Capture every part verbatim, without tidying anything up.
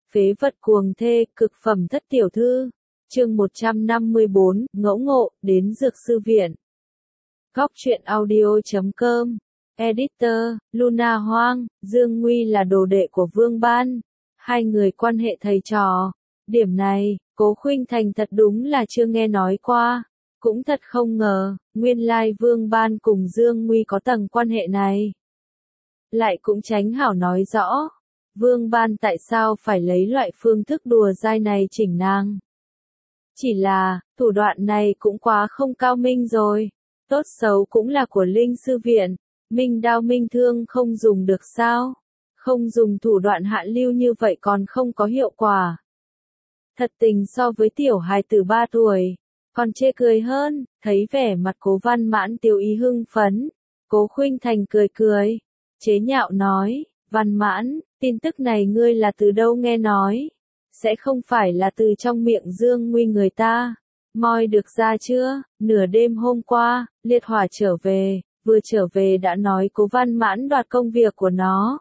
Phế vật cuồng thê, cực phẩm thất tiểu thư. Chương một trăm năm mươi bốn, ngẫu ngộ, đến dược sư viện. Góc truyện audio chấm com. Editor, Luna Hoang, Dương Nguy là đồ đệ của Vương Ban. Hai người quan hệ thầy trò. Điểm này, Cố Khuynh Thành thật đúng là chưa nghe nói qua. Cũng thật không ngờ, nguyên lai Vương Ban cùng Dương Nguy có tầng quan hệ này. Lại cũng tránh hảo nói rõ. Vương Ban tại sao phải lấy loại phương thức đùa dai này chỉnh nàng? Chỉ là, thủ đoạn này cũng quá không cao minh rồi. Tốt xấu cũng là của Linh Sư Viện. Minh đao minh thương không dùng được sao? Không dùng thủ đoạn hạ lưu như vậy còn không có hiệu quả. Thật tình so với tiểu hài tử ba tuổi, còn chê cười hơn, thấy vẻ mặt Cố Văn Mãn tiêu ý hưng phấn. Cố Khuynh Thành cười cười, chế nhạo nói, Văn Mãn, tin tức này ngươi là từ đâu nghe nói? Sẽ không phải là từ trong miệng Dương Nguy người ta. Moi được ra chưa? Nửa đêm hôm qua, liệt hỏa trở về, vừa trở về đã nói Cố Văn Mãn đoạt công việc của nó.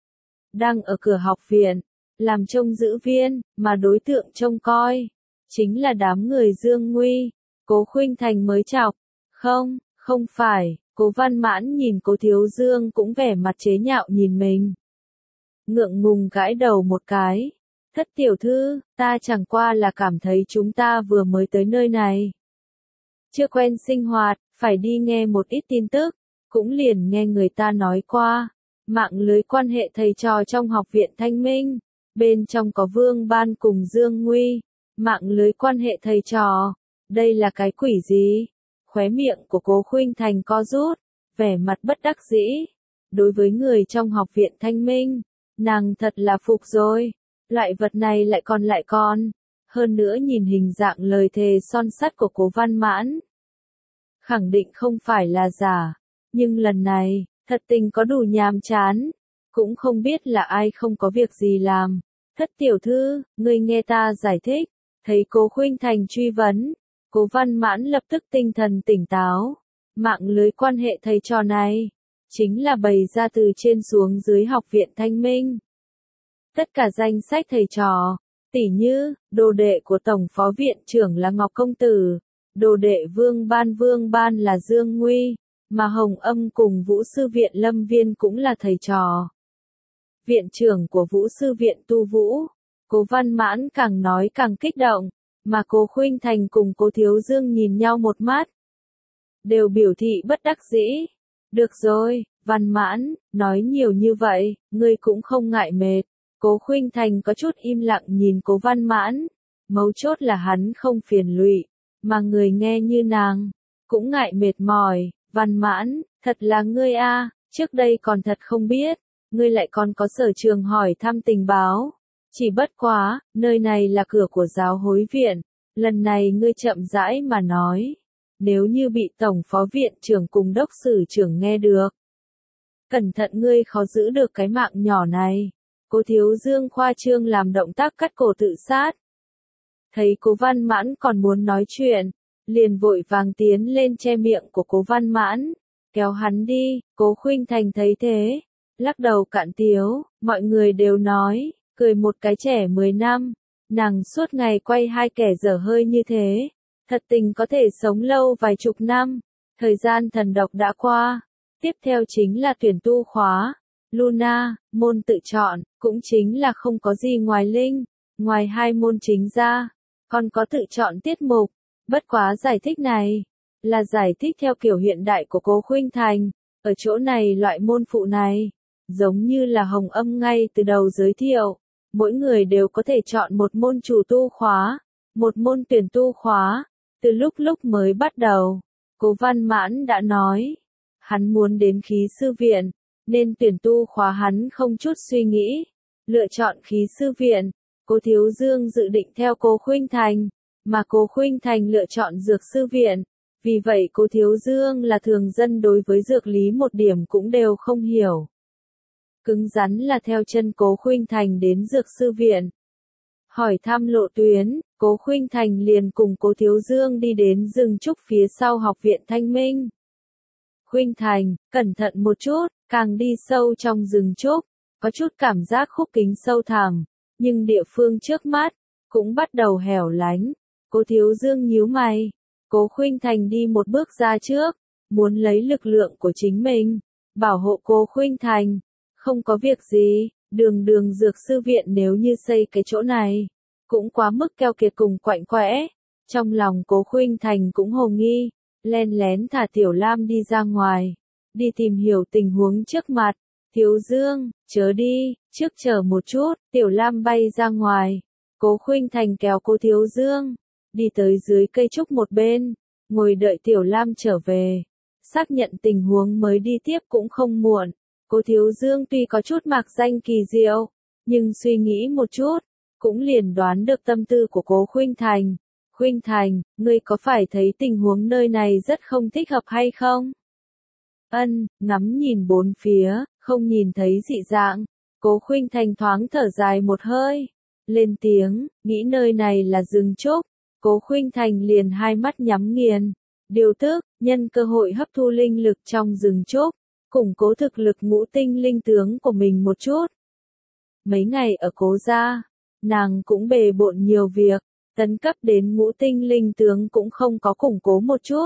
Đang ở cửa học viện, làm trông giữ viên, mà đối tượng trông coi, chính là đám người Dương Nguy. Cố Khuynh Thành mới chọc, không, không phải. Cố Văn Mãn nhìn Cố Thiếu Dương cũng vẻ mặt chế nhạo nhìn mình. Ngượng ngùng gãi đầu một cái. Thất tiểu thư, ta chẳng qua là cảm thấy chúng ta vừa mới tới nơi này. Chưa quen sinh hoạt, phải đi nghe một ít tin tức. Cũng liền nghe người ta nói qua. Mạng lưới quan hệ thầy trò trong học viện Thanh Minh. Bên trong có Vương Ban cùng Dương Nguy. Mạng lưới quan hệ thầy trò. Đây là cái quỷ gì? Khóe miệng của Cố Khuynh Thành co rút, vẻ mặt bất đắc dĩ. Đối với người trong học viện Thanh Minh, nàng thật là phục rồi. Loại vật này lại còn lại còn. Hơn nữa nhìn hình dạng lời thề son sắt của Cố Văn Mãn. Khẳng định không phải là giả. Nhưng lần này, thật tình có đủ nhàm chán. Cũng không biết là ai không có việc gì làm. Thất tiểu thư, ngươi nghe ta giải thích. Thấy Cố Khuynh Thành truy vấn. Cố Văn Mãn lập tức tinh thần tỉnh táo. Mạng lưới quan hệ thầy trò này, chính là bày ra từ trên xuống dưới học viện Thanh Minh. Tất cả danh sách thầy trò, tỉ như, đồ đệ của Tổng Phó Viện trưởng là Ngọc Công Tử, đồ đệ Vương Ban Vương Ban là Dương Nguy, mà Hồng Âm cùng Vũ Sư Viện Lâm Viên cũng là thầy trò. Viện trưởng của Vũ Sư Viện Tu Vũ, Cố Văn Mãn càng nói càng kích động. Mà Cố Khuynh Thành cùng Cố Thiếu Dương nhìn nhau một mắt. Đều biểu thị bất đắc dĩ. Được rồi, Văn Mãn, nói nhiều như vậy, ngươi cũng không ngại mệt. Cố Khuynh Thành có chút im lặng nhìn Cố Văn Mãn. Mấu chốt là hắn không phiền lụy, mà người nghe như nàng, cũng ngại mệt mỏi. Văn Mãn, thật là ngươi a, trước đây còn thật không biết, ngươi lại còn có sở trường hỏi thăm tình báo. Chỉ bất quá, nơi này là cửa của giáo hối viện, lần này ngươi chậm rãi mà nói. Nếu như bị Tổng Phó Viện trưởng cùng Đốc Sử trưởng nghe được. Cẩn thận ngươi khó giữ được cái mạng nhỏ này. Cố Thiếu Dương khoa trương làm động tác cắt cổ tự sát. Thấy Cố Văn Mãn còn muốn nói chuyện, liền vội vàng tiến lên che miệng của Cố Văn Mãn, kéo hắn đi. Cố Khuynh Thành thấy thế, lắc đầu cạn tiếu, mọi người đều nói. Cười một cái trẻ mười năm, nàng suốt ngày quay hai kẻ dở hơi như thế, thật tình có thể sống lâu vài chục năm. Thời gian thần độc đã qua, tiếp theo chính là tuyển tu khóa. Luna, môn tự chọn, cũng chính là không có gì ngoài linh, ngoài hai môn chính ra, còn có tự chọn tiết mục. Bất quá giải thích này, là giải thích theo kiểu hiện đại của Cố Khuynh Thành, ở chỗ này loại môn phụ này, giống như là Hồng Âm ngay từ đầu giới thiệu. Mỗi người đều có thể chọn một môn chủ tu khóa, một môn tuyển tu khóa. Từ lúc lúc mới bắt đầu, Cố Văn Mãn đã nói, hắn muốn đến khí sư viện, nên tuyển tu khóa hắn không chút suy nghĩ, lựa chọn khí sư viện. Cố Thiếu Dương dự định theo Cố Khuynh Thành, mà Cố Khuynh Thành lựa chọn dược sư viện. Vì vậy Cố Thiếu Dương là thường dân đối với dược lý một điểm cũng đều không hiểu. Cứng rắn là theo chân Cố Khuynh Thành đến dược sư viện. Hỏi thăm lộ tuyến, Cố Khuynh Thành liền cùng Cố Thiếu Dương đi đến rừng trúc phía sau học viện Thanh Minh. Khuynh Thành, cẩn thận một chút, càng đi sâu trong rừng trúc, có chút cảm giác khúc kính sâu thẳm. nhưng địa phương trước mắt cũng bắt đầu hẻo lánh. Cố Thiếu Dương nhíu mày, Cố Khuynh Thành đi một bước ra trước, muốn lấy lực lượng của chính mình, bảo hộ Cố Khuynh Thành. Không có việc gì, đường đường dược sư viện nếu như xây cái chỗ này, cũng quá mức keo kiệt cùng quạnh quẽ. Trong lòng Cố Khuynh Thành cũng hồ nghi, len lén thả Tiểu Lam đi ra ngoài, đi tìm hiểu tình huống trước mặt. Thiếu Dương, chớ đi, trước chờ một chút. Tiểu Lam bay ra ngoài, Cố Khuynh Thành kéo Cố Thiếu Dương, đi tới dưới cây trúc một bên, ngồi đợi Tiểu Lam trở về, xác nhận tình huống mới đi tiếp cũng không muộn. Cố Thiếu Dương tuy có chút mạc danh kỳ diệu, nhưng suy nghĩ một chút, cũng liền đoán được tâm tư của Cố Khuynh Thành. Khuynh Thành, ngươi có phải thấy tình huống nơi này rất không thích hợp hay không? Ân, ngắm nhìn bốn phía, không nhìn thấy dị dạng. Cố Khuynh Thành thoáng thở dài một hơi, lên tiếng, nghĩ nơi này là rừng trúc. Cố Khuynh Thành liền hai mắt nhắm nghiền, điều tức, nhân cơ hội hấp thu linh lực trong rừng trúc, củng cố thực lực ngũ tinh linh tướng của mình một chút. Mấy ngày ở Cố gia, nàng cũng bề bộn nhiều việc, tấn cấp đến ngũ tinh linh tướng cũng không có củng cố một chút,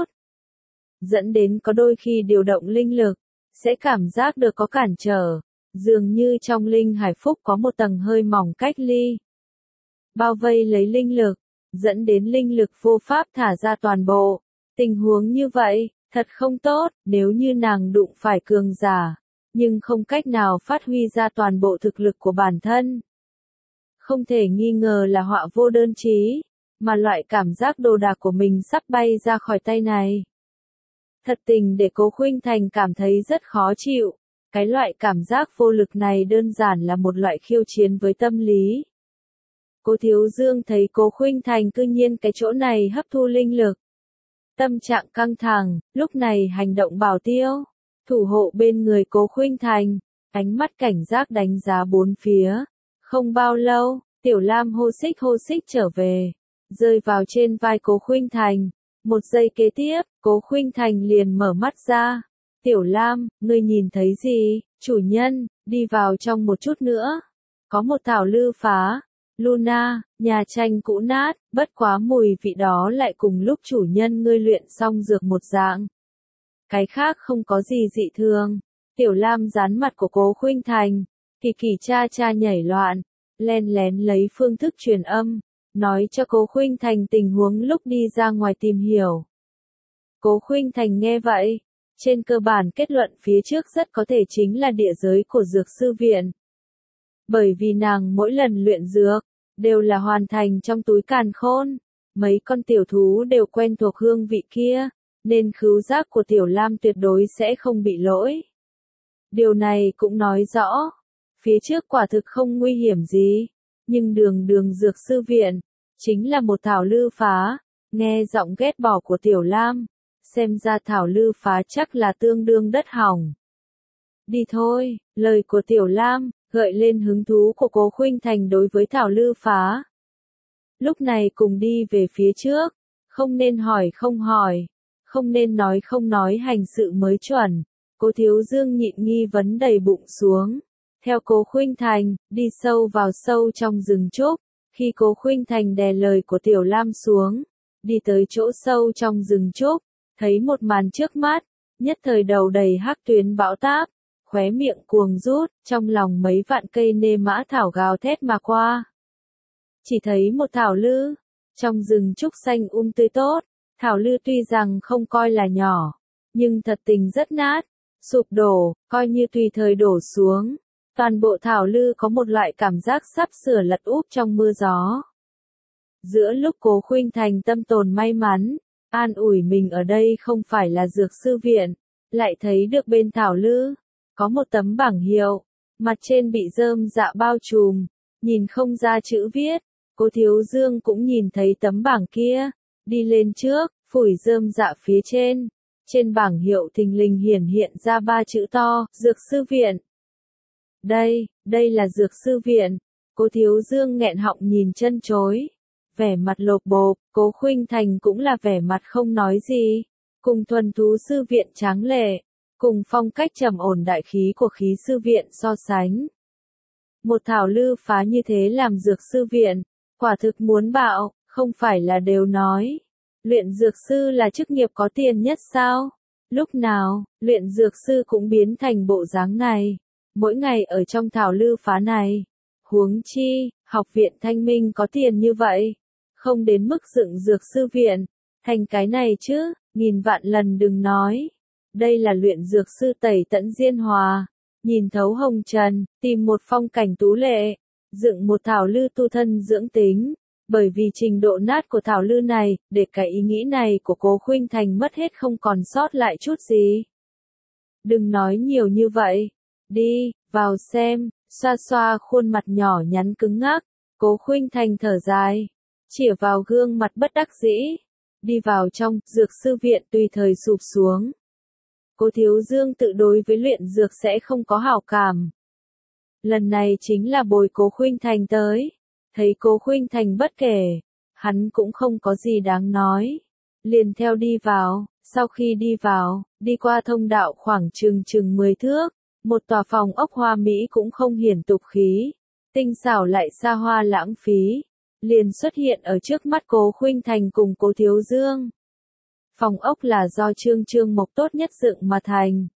dẫn đến có đôi khi điều động linh lực, sẽ cảm giác được có cản trở, dường như trong linh hải phúc có một tầng hơi mỏng cách ly, bao vây lấy linh lực, dẫn đến linh lực vô pháp thả ra toàn bộ. Tình huống như vậy, thật không tốt, nếu như nàng đụng phải cường giả, nhưng không cách nào phát huy ra toàn bộ thực lực của bản thân. Không thể nghi ngờ là họa vô đơn chí, mà loại cảm giác đồ đạc của mình sắp bay ra khỏi tay này. Thật tình để Cố Khuynh Thành cảm thấy rất khó chịu, cái loại cảm giác vô lực này đơn giản là một loại khiêu chiến với tâm lý. Cố Thiếu Dương thấy Cố Khuynh Thành cư nhiên cái chỗ này hấp thu linh lực. Tâm trạng căng thẳng, lúc này hành động bảo tiêu, thủ hộ bên người Cố Khuynh Thành, ánh mắt cảnh giác đánh giá bốn phía. Không bao lâu, Tiểu Lam hô xích hô xích trở về, rơi vào trên vai Cố Khuynh Thành. Một giây kế tiếp, Cố Khuynh Thành liền mở mắt ra. Tiểu Lam, ngươi nhìn thấy gì? Chủ nhân, đi vào trong một chút nữa. Có một thảo lư phá. Luna, nhà tranh cũ nát, bất quá mùi vị đó lại cùng lúc chủ nhân ngươi luyện xong dược một dạng. Cái khác không có gì dị thường. Tiểu Lam dán mặt của Cố Khuynh Thành, kỳ kỳ cha cha nhảy loạn, len lén lấy phương thức truyền âm, nói cho Cố Khuynh Thành tình huống lúc đi ra ngoài tìm hiểu. Cố Khuynh Thành nghe vậy, trên cơ bản kết luận phía trước rất có thể chính là địa giới của dược sư viện. Bởi vì nàng mỗi lần luyện dược, đều là hoàn thành trong túi càn khôn, mấy con tiểu thú đều quen thuộc hương vị kia, nên khứu giác của Tiểu Lam tuyệt đối sẽ không bị lỗi. Điều này cũng nói rõ, phía trước quả thực không nguy hiểm gì, nhưng đường đường dược sư viện, chính là một thảo lư phá, nghe giọng ghét bỏ của Tiểu Lam, xem ra thảo lư phá chắc là tương đương đất hỏng. Đi thôi, lời của Tiểu Lam, gợi lên hứng thú của Cố Khuynh Thành đối với thảo lư phá. Lúc này cùng đi về phía trước, không nên hỏi không hỏi, không nên nói không nói hành sự mới chuẩn. Cố Thiếu Dương nhịn nghi vấn đầy bụng xuống, theo Cố Khuynh Thành, đi sâu vào sâu trong rừng trúc. Khi Cố Khuynh Thành đè lời của Tiểu Lam xuống, đi tới chỗ sâu trong rừng trúc, thấy một màn trước mắt, nhất thời đầu đầy hắc tuyến bão táp, khóe miệng cuồng rút, trong lòng mấy vạn cây nê mã thảo gào thét mà qua. Chỉ thấy một thảo lư, trong rừng trúc xanh um tươi tốt, thảo lư tuy rằng không coi là nhỏ, nhưng thật tình rất nát, sụp đổ, coi như tùy thời đổ xuống. Toàn bộ thảo lư có một loại cảm giác sắp sửa lật úp trong mưa gió. Giữa lúc Cố Khuynh Thành tâm tồn may mắn, an ủi mình ở đây không phải là dược sư viện, lại thấy được bên thảo lư, có một tấm bảng hiệu, mặt trên bị rơm rạ bao trùm, nhìn không ra chữ viết. Cố Thiếu Dương cũng nhìn thấy tấm bảng kia, đi lên trước, phủi rơm rạ phía trên. Trên bảng hiệu thình lình hiển hiện ra ba chữ to, dược sư viện. Đây, đây là dược sư viện. Cố Thiếu Dương nghẹn họng nhìn chân chối, vẻ mặt lộp bộp. Cố Khuynh Thành cũng là vẻ mặt không nói gì, cùng thuần thú sư viện tráng lệ, cùng phong cách trầm ổn đại khí của khí sư viện so sánh. Một thảo lư phá như thế làm dược sư viện, quả thực muốn bạo, không phải là đều nói. Luyện dược sư là chức nghiệp có tiền nhất sao? Lúc nào, luyện dược sư cũng biến thành bộ dáng này. Mỗi ngày ở trong thảo lư phá này. Huống chi, học viện Thanh Minh có tiền như vậy. Không đến mức dựng dược sư viện. Thành cái này chứ, nghìn vạn lần đừng nói. Đây là luyện dược sư tẩy tẫn diên hòa. Nhìn thấu hồng trần, tìm một phong cảnh tú lệ. Dựng một thảo lư tu thân dưỡng tính. Bởi vì trình độ nát của thảo lư này, để cái ý nghĩ này của Cố Khuynh Thành mất hết không còn sót lại chút gì. Đừng nói nhiều như vậy. Đi, vào xem, xoa xoa khuôn mặt nhỏ nhắn cứng ngắc. Cố Khuynh Thành thở dài, chĩa vào gương mặt bất đắc dĩ. Đi vào trong, dược sư viện tùy thời sụp xuống. Cố Thiếu Dương tự đối với luyện dược sẽ không có hảo cảm. Lần này chính là bồi Cố Khuynh Thành tới. Thấy Cố Khuynh Thành bất kể, hắn cũng không có gì đáng nói. Liền theo đi vào, sau khi đi vào, đi qua thông đạo khoảng chừng chừng mười thước, một tòa phòng ốc hoa mỹ cũng không hiển tục khí, tinh xảo lại xa hoa lãng phí, liền xuất hiện ở trước mắt Cố Khuynh Thành cùng Cố Thiếu Dương. Phòng ốc là do Trương Trương Mộc tốt nhất dựng mà thành.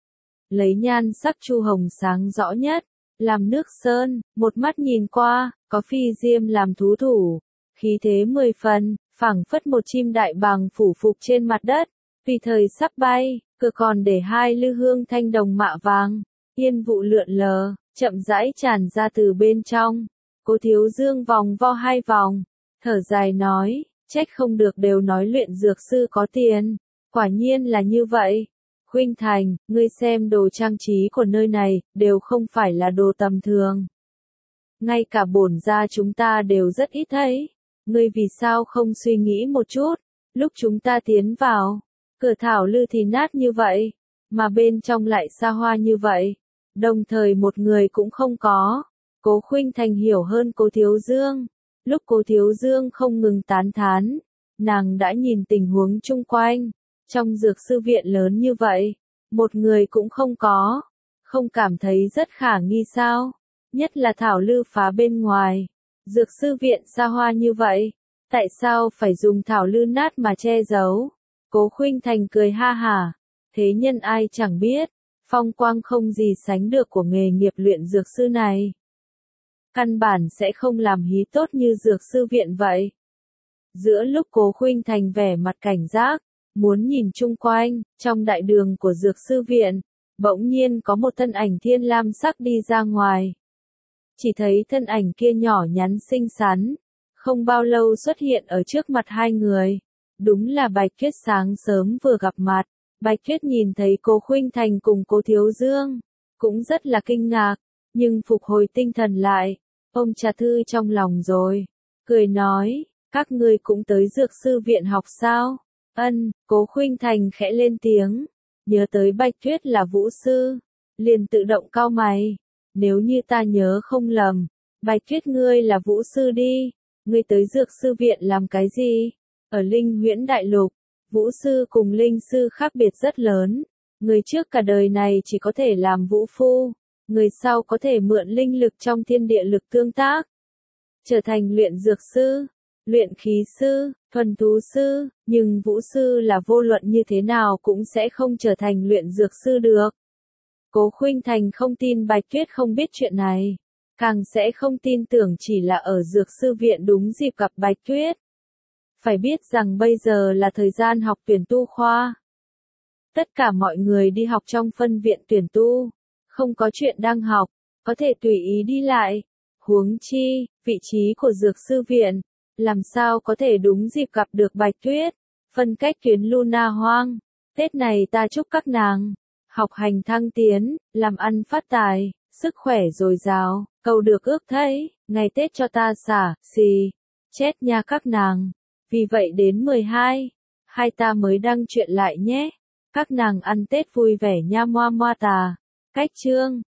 Lấy nhan sắc chu hồng sáng rõ nhất, làm nước sơn, một mắt nhìn qua, có phi diêm làm thú thủ, khí thế mười phần, phảng phất một chim đại bàng phủ phục trên mặt đất, tùy thời sắp bay, cửa còn để hai lư hương thanh đồng mạ vàng, yên vụ lượn lờ, chậm rãi tràn ra từ bên trong. Cố Thiếu Dương vòng vo hai vòng, thở dài nói, trách không được đều nói luyện dược sư có tiền, quả nhiên là như vậy. Khuynh Thành, ngươi xem đồ trang trí của nơi này, đều không phải là đồ tầm thường. Ngay cả bổn gia chúng ta đều rất ít thấy. Ngươi vì sao không suy nghĩ một chút, lúc chúng ta tiến vào, cửa thảo lư thì nát như vậy, mà bên trong lại xa hoa như vậy, đồng thời một người cũng không có. Cố Khuynh Thành hiểu hơn Cố Thiếu Dương. Lúc Cố Thiếu Dương không ngừng tán thán, nàng đã nhìn tình huống chung quanh. Trong dược sư viện lớn như vậy, một người cũng không có, không cảm thấy rất khả nghi sao? Nhất là thảo lư phá bên ngoài, dược sư viện xa hoa như vậy, tại sao phải dùng thảo lư nát mà che giấu? Cố Khuynh Thành cười ha hả, thế nhân ai chẳng biết, phong quang không gì sánh được của nghề nghiệp luyện dược sư này. Căn bản sẽ không làm hí tốt như dược sư viện vậy. Giữa lúc Cố Khuynh Thành vẻ mặt cảnh giác, muốn nhìn chung quanh, trong đại đường của dược sư viện, bỗng nhiên có một thân ảnh thiên lam sắc đi ra ngoài. Chỉ thấy thân ảnh kia nhỏ nhắn xinh xắn, không bao lâu xuất hiện ở trước mặt hai người. Đúng là Bạch Tuyết sáng sớm vừa gặp mặt. Bạch Tuyết nhìn thấy Cố Khuynh Thành cùng Cố Thiếu Dương, cũng rất là kinh ngạc, nhưng phục hồi tinh thần lại, ôm trà thư trong lòng rồi, cười nói, các ngươi cũng tới dược sư viện học sao? Ân, Cố Khuynh Thành khẽ lên tiếng, nhớ tới Bạch Tuyết là vũ sư, liền tự động cau mày, nếu như ta nhớ không lầm, Bạch Tuyết ngươi là vũ sư đi, ngươi tới dược sư viện làm cái gì? Ở Linh Huyễn Đại Lục, vũ sư cùng linh sư khác biệt rất lớn, người trước cả đời này chỉ có thể làm vũ phu, người sau có thể mượn linh lực trong thiên địa lực tương tác, trở thành luyện dược sư, luyện khí sư, thuần thú sư, nhưng vũ sư là vô luận như thế nào cũng sẽ không trở thành luyện dược sư được. Cố Khuynh Thành không tin Bạch Tuyết không biết chuyện này, càng sẽ không tin tưởng chỉ là ở dược sư viện đúng dịp gặp Bạch Tuyết. Phải biết rằng bây giờ là thời gian học tuyển tu khoa. Tất cả mọi người đi học trong phân viện tuyển tu, không có chuyện đang học, có thể tùy ý đi lại. Huống chi, vị trí của dược sư viện, làm sao có thể đúng dịp gặp được Bạch Tuyết, phân cách tuyến Luna Hoang. Tết này ta chúc các nàng, học hành thăng tiến, làm ăn phát tài, sức khỏe dồi dào, cầu được ước thấy, ngày Tết cho ta xả, xì, chết nha các nàng. Vì vậy đến mười hai, hai ta mới đăng chuyện lại nhé. Các nàng ăn Tết vui vẻ nha moa moa tà. Cách chương